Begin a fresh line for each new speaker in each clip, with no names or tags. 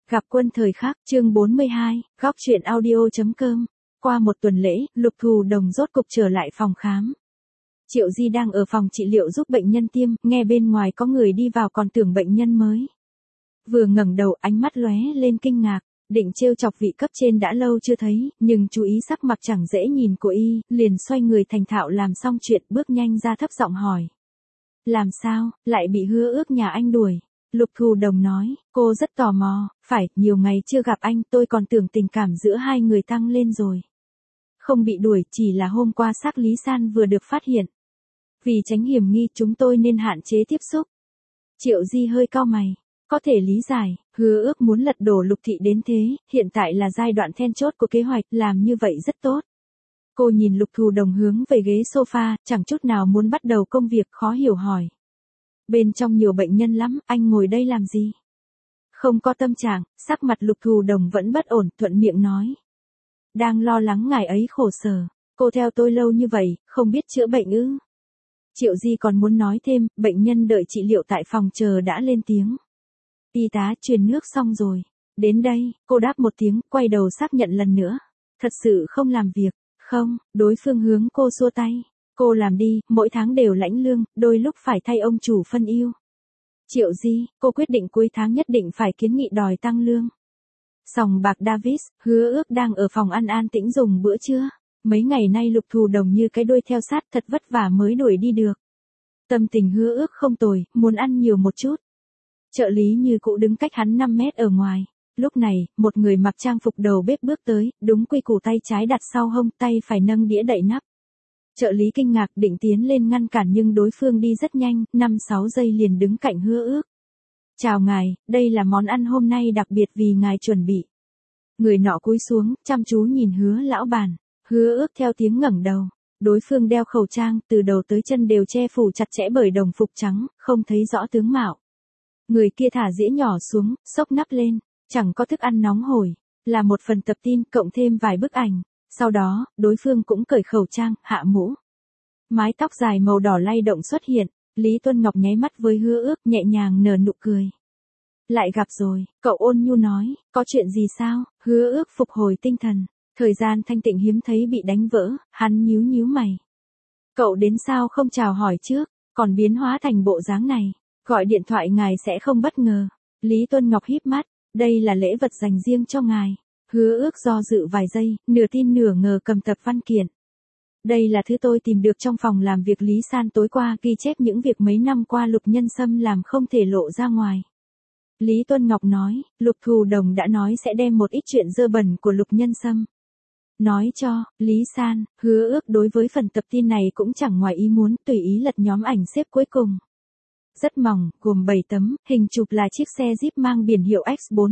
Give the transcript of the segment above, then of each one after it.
Gặp quân thời khắc, chương 42, góc truyện audio.com. Qua một tuần lễ, Lục Thù Đồng rốt cục trở lại phòng khám. Triệu Di đang ở phòng trị liệu giúp bệnh nhân tiêm, nghe bên ngoài có người đi vào còn tưởng bệnh nhân mới. Vừa ngẩng đầu ánh mắt lóe lên kinh ngạc, định trêu chọc vị cấp trên đã lâu chưa thấy, nhưng chú ý sắc mặt chẳng dễ nhìn của y, liền xoay người thành thạo làm xong chuyện bước nhanh ra thấp giọng hỏi. Làm sao, lại bị Hứa Ước nhà anh đuổi? Lục Thù Đồng nói, cô rất tò mò, phải, nhiều ngày chưa gặp anh tôi còn tưởng tình cảm giữa hai người tăng lên rồi. Không bị đuổi, chỉ là hôm qua xác Lý San vừa được phát hiện. Vì tránh hiểm nghi chúng tôi nên hạn chế tiếp xúc. Triệu Di hơi cau mày, có thể lý giải, Hứa Ước muốn lật đổ Lục Thị đến thế, hiện tại là giai đoạn then chốt của kế hoạch, làm như vậy rất tốt. Cô nhìn Lục Thù Đồng hướng về ghế sofa, chẳng chút nào muốn bắt đầu công việc, khó hiểu hỏi. Bên trong nhiều bệnh nhân lắm, anh ngồi đây làm gì? Không có tâm trạng, sắc mặt Lục Thù Đồng vẫn bất ổn, thuận miệng nói. Đang lo lắng ngài ấy khổ sở, cô theo tôi lâu như vậy, không biết chữa bệnh ư? Triệu Di còn muốn nói thêm, bệnh nhân đợi trị liệu tại phòng chờ đã lên tiếng. Y tá truyền nước xong rồi. Đến đây, cô đáp một tiếng, quay đầu xác nhận lần nữa. Thật sự không làm việc, không, đối phương hướng cô xua tay. Cô làm đi, mỗi tháng đều lãnh lương, đôi lúc phải thay ông chủ phân ưu. Triệu Di, cô quyết định cuối tháng nhất định phải kiến nghị đòi tăng lương. Sòng bạc Davis, Hứa Ước đang ở phòng ăn an tĩnh dùng bữa trưa. Mấy ngày nay Lục Thù Đồng như cái đuôi theo sát thật vất vả mới đuổi đi được. Tâm tình Hứa Ước không tồi, muốn ăn nhiều một chút. Trợ lý như cũ đứng cách hắn 5 mét ở ngoài. Lúc này, một người mặc trang phục đầu bếp bước tới, đúng quy củ tay trái đặt sau hông, tay phải nâng đĩa đậy nắp. Trợ lý kinh ngạc định tiến lên ngăn cản nhưng đối phương đi rất nhanh, 5-6 giây liền đứng cạnh Hứa Ước. Chào ngài, đây là món ăn hôm nay đặc biệt vì ngài chuẩn bị. Người nọ cúi xuống, chăm chú nhìn Hứa lão bản. Hứa Ước theo tiếng ngẩng đầu. Đối phương đeo khẩu trang, từ đầu tới chân đều che phủ chặt chẽ bởi đồng phục trắng, không thấy rõ tướng mạo. Người kia thả dĩa nhỏ xuống, xốc nắp lên, chẳng có thức ăn nóng hổi, là một phần tập tin cộng thêm vài bức ảnh. Sau đó, đối phương cũng cởi khẩu trang, hạ mũ. Mái tóc dài màu đỏ lay động xuất hiện, Lý Tuân Ngọc nháy mắt với Hứa Ước nhẹ nhàng nở nụ cười. Lại gặp rồi, cậu ôn nhu nói, có chuyện gì sao? Hứa Ước phục hồi tinh thần, thời gian thanh tịnh hiếm thấy bị đánh vỡ, hắn nhíu nhíu mày. Cậu đến sao không chào hỏi trước, còn biến hóa thành bộ dáng này, gọi điện thoại ngài sẽ không bất ngờ. Lý Tuân Ngọc híp mắt, đây là lễ vật dành riêng cho ngài. Hứa Ước do dự vài giây, nửa tin nửa ngờ cầm tập văn kiện. Đây là thứ tôi tìm được trong phòng làm việc Lý San tối qua, ghi chép những việc mấy năm qua Lục Nhân Sâm làm không thể lộ ra ngoài. Lý Tuân Ngọc nói, Lục Thù Đồng đã nói sẽ đem một ít chuyện dơ bẩn của Lục Nhân Sâm nói cho Lý San. Hứa Ước đối với phần tập tin này cũng chẳng ngoài ý muốn, tùy ý lật nhóm ảnh xếp cuối cùng. Rất mỏng, gồm 7 tấm, hình chụp là chiếc xe Jeep mang biển hiệu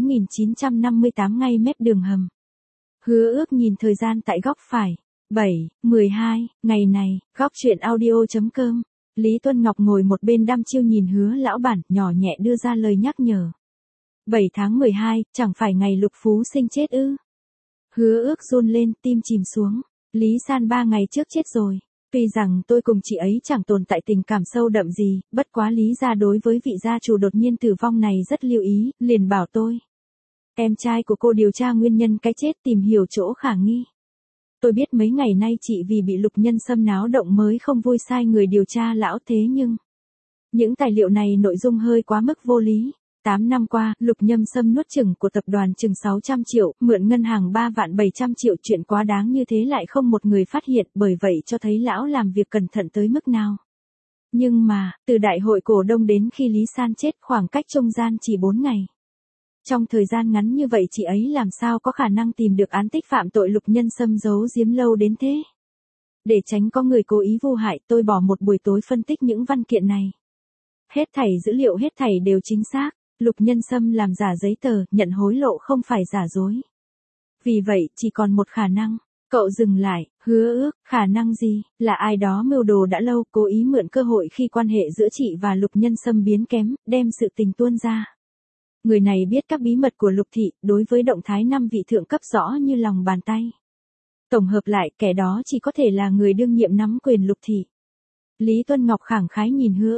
X4958 ngay mép đường hầm. Hứa Ước nhìn thời gian tại góc phải. 7/12, ngày này, góc truyện audio.com. Lý Tuân Ngọc ngồi một bên đăm chiêu nhìn Hứa lão bản, nhỏ nhẹ đưa ra lời nhắc nhở. 7 tháng 12, chẳng phải ngày Lục Phú Sinh chết ư? Hứa Ước run lên, tim chìm xuống. Lý San 3 ngày trước chết rồi. Tuy rằng tôi cùng chị ấy chẳng tồn tại tình cảm sâu đậm gì, bất quá Lý gia đối với vị gia chủ đột nhiên tử vong này rất lưu ý, liền bảo tôi. Em trai của cô điều tra nguyên nhân cái chết, tìm hiểu chỗ khả nghi. Tôi biết mấy ngày nay chị vì bị Lục Nhân Sâm náo động mới không vui sai người điều tra lão, thế nhưng những tài liệu này nội dung hơi quá mức vô lý. 8 năm qua, Lục Nhân Sâm nuốt chửng của tập đoàn chừng 600 triệu, mượn ngân hàng 3.700.000 chuyện quá đáng như thế lại không một người phát hiện, bởi vậy cho thấy lão làm việc cẩn thận tới mức nào. Nhưng mà, từ đại hội cổ đông đến khi Lý San chết khoảng cách trung gian chỉ 4 ngày. Trong thời gian ngắn như vậy chị ấy làm sao có khả năng tìm được án tích phạm tội Lục Nhân Sâm giấu giếm lâu đến thế. Để tránh có người cố ý vu hại, tôi bỏ một buổi tối phân tích những văn kiện này. Hết thảy dữ liệu hết thảy đều chính xác. Lục Nhân Sâm làm giả giấy tờ, nhận hối lộ không phải giả dối. Vì vậy, chỉ còn một khả năng. Cậu dừng lại, Hứa Ước, khả năng gì? Là ai đó mưu đồ đã lâu, cố ý mượn cơ hội khi quan hệ giữa chị và Lục Nhân Sâm biến kém, đem sự tình tuôn ra. Người này biết các bí mật của Lục Thị, đối với động thái 5 vị thượng cấp rõ như lòng bàn tay. Tổng hợp lại, kẻ đó chỉ có thể là người đương nhiệm nắm quyền Lục Thị. Lý Tuân Ngọc khẳng khái nhìn Hứa Ước.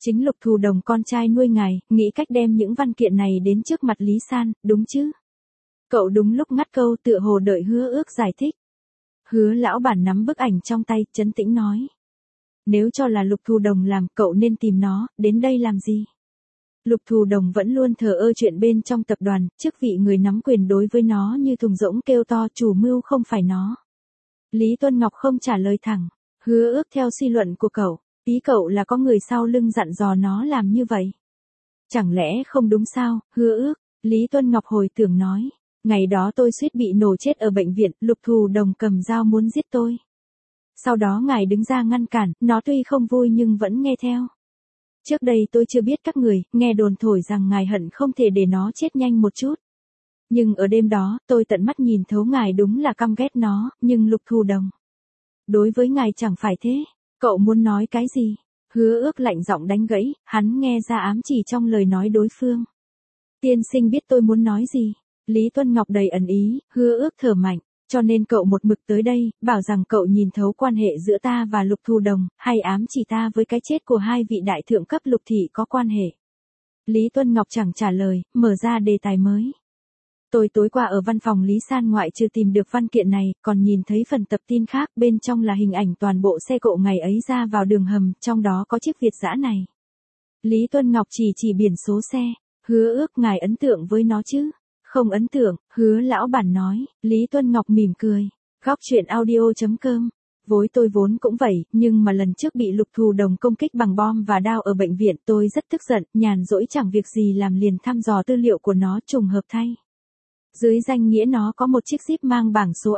Chính Lục Thù Đồng con trai nuôi ngài, nghĩ cách đem những văn kiện này đến trước mặt Lý San, đúng chứ? Cậu đúng lúc ngắt câu tựa hồ đợi Hứa Ước giải thích. Hứa lão bản nắm bức ảnh trong tay, trấn tĩnh nói. Nếu cho là Lục Thù Đồng làm, cậu nên tìm nó, đến đây làm gì? Lục Thù Đồng vẫn luôn thờ ơ chuyện bên trong tập đoàn, chức vị người nắm quyền đối với nó như thùng rỗng kêu to chủ mưu không phải nó. Lý Tuân Ngọc không trả lời thẳng. Hứa Ước theo suy luận của cậu, ý cậu là có người sau lưng dặn dò nó làm như vậy. Chẳng lẽ không đúng sao, Hứa Ước? Lý Tuân Ngọc hồi tưởng nói. Ngày đó tôi suýt bị nổ chết ở bệnh viện, Lục Thù Đồng cầm dao muốn giết tôi. Sau đó ngài đứng ra ngăn cản, nó tuy không vui nhưng vẫn nghe theo. Trước đây tôi chưa biết các người, nghe đồn thổi rằng ngài hận không thể để nó chết nhanh một chút. Nhưng ở đêm đó, tôi tận mắt nhìn thấu ngài đúng là căm ghét nó, nhưng Lục Thù Đồng. Đối với ngài chẳng phải thế, cậu muốn nói cái gì? Hứa Ước lạnh giọng đánh gãy, hắn nghe ra ám chỉ trong lời nói đối phương. Tiên sinh biết tôi muốn nói gì? Lý Tuân Ngọc đầy ẩn ý, Hứa Ước thở mạnh. Cho nên cậu một mực tới đây, bảo rằng cậu nhìn thấu quan hệ giữa ta và Lục Thù Đồng, hay ám chỉ ta với cái chết của hai vị đại thượng cấp Lục thị có quan hệ. Lý Tuân Ngọc chẳng trả lời, mở ra đề tài mới. Tôi tối qua ở văn phòng Lý San ngoại trừ tìm được văn kiện này, còn nhìn thấy phần tập tin khác, bên trong là hình ảnh toàn bộ xe cộ ngày ấy ra vào đường hầm, trong đó có chiếc Việt dã này. Lý Tuân Ngọc chỉ biển số xe, Hứa Ước ngài ấn tượng với nó chứ? Không ấn tượng, Hứa lão bản nói. Lý Tuân Ngọc mỉm cười. Góc truyện audio.com. Tôi vốn cũng vậy, nhưng mà lần trước bị Lục Thù Đồng công kích bằng bom và đao ở bệnh viện, tôi rất tức giận, nhàn rỗi chẳng việc gì làm liền thăm dò tư liệu của nó, trùng hợp thay. Dưới danh nghĩa nó có một chiếc Jeep mang bảng số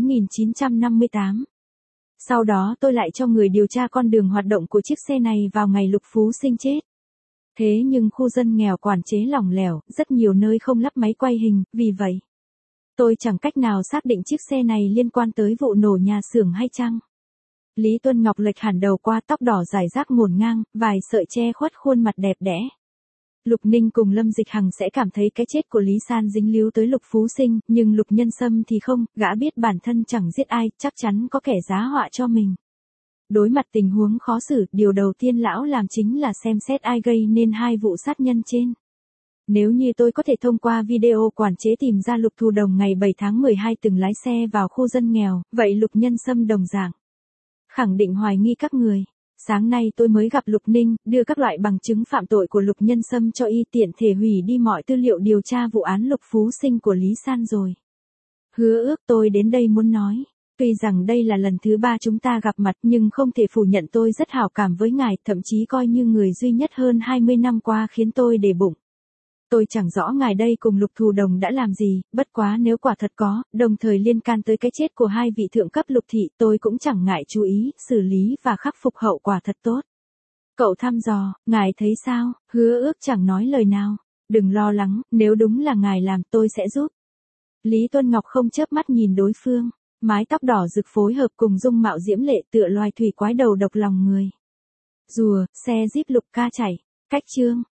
X4958. Sau đó tôi lại cho người điều tra con đường hoạt động của chiếc xe này vào ngày Lục Phú Sinh chết. Thế nhưng khu dân nghèo quản chế lỏng lẻo, rất nhiều nơi không lắp máy quay hình, vì vậy, tôi chẳng cách nào xác định chiếc xe này liên quan tới vụ nổ nhà xưởng hay chăng. Lý Tuân Ngọc lệch hẳn đầu qua, tóc đỏ rải rác ngổn ngang, vài sợi che khuất khuôn mặt đẹp đẽ. Lục Ninh cùng Lâm Dịch Hằng sẽ cảm thấy cái chết của Lý San dính líu tới Lục Phú Sinh, nhưng Lục Nhân Sâm thì không, gã biết bản thân chẳng giết ai, chắc chắn có kẻ giá họa cho mình. Đối mặt tình huống khó xử, điều đầu tiên lão làm chính là xem xét ai gây nên hai vụ sát nhân trên. Nếu như tôi có thể thông qua video quản chế tìm ra Lục Thù Đồng ngày 7 tháng 12 từng lái xe vào khu dân nghèo, vậy Lục Nhân Sâm đồng dạng khẳng định hoài nghi các người. Sáng nay tôi mới gặp Lục Ninh, đưa các loại bằng chứng phạm tội của Lục Nhân Sâm cho y, tiện thể hủy đi mọi tư liệu điều tra vụ án Lục Phú Sinh của Lý San rồi. Hứa Ước, tôi đến đây muốn nói. Tuy rằng đây là lần thứ 3 chúng ta gặp mặt nhưng không thể phủ nhận tôi rất hảo cảm với ngài, thậm chí coi như người duy nhất hơn 20 năm qua khiến tôi để bụng. Tôi chẳng rõ ngài đây cùng Lục Thù Đồng đã làm gì, bất quá nếu quả thật có, đồng thời liên can tới cái chết của hai vị thượng cấp Lục thị, tôi cũng chẳng ngại chú ý, xử lý và khắc phục hậu quả thật tốt. Cậu thăm dò, ngài thấy sao? Hứa Ước chẳng nói lời nào. Đừng lo lắng, nếu đúng là ngài làm tôi sẽ giúp. Lý Tuân Ngọc không chớp mắt nhìn đối phương. Mái tóc đỏ rực phối hợp cùng dung mạo diễm lệ tựa loài thủy quái đầu độc lòng người. Rùa, xe Jeep Lục ca chảy. Cách chương.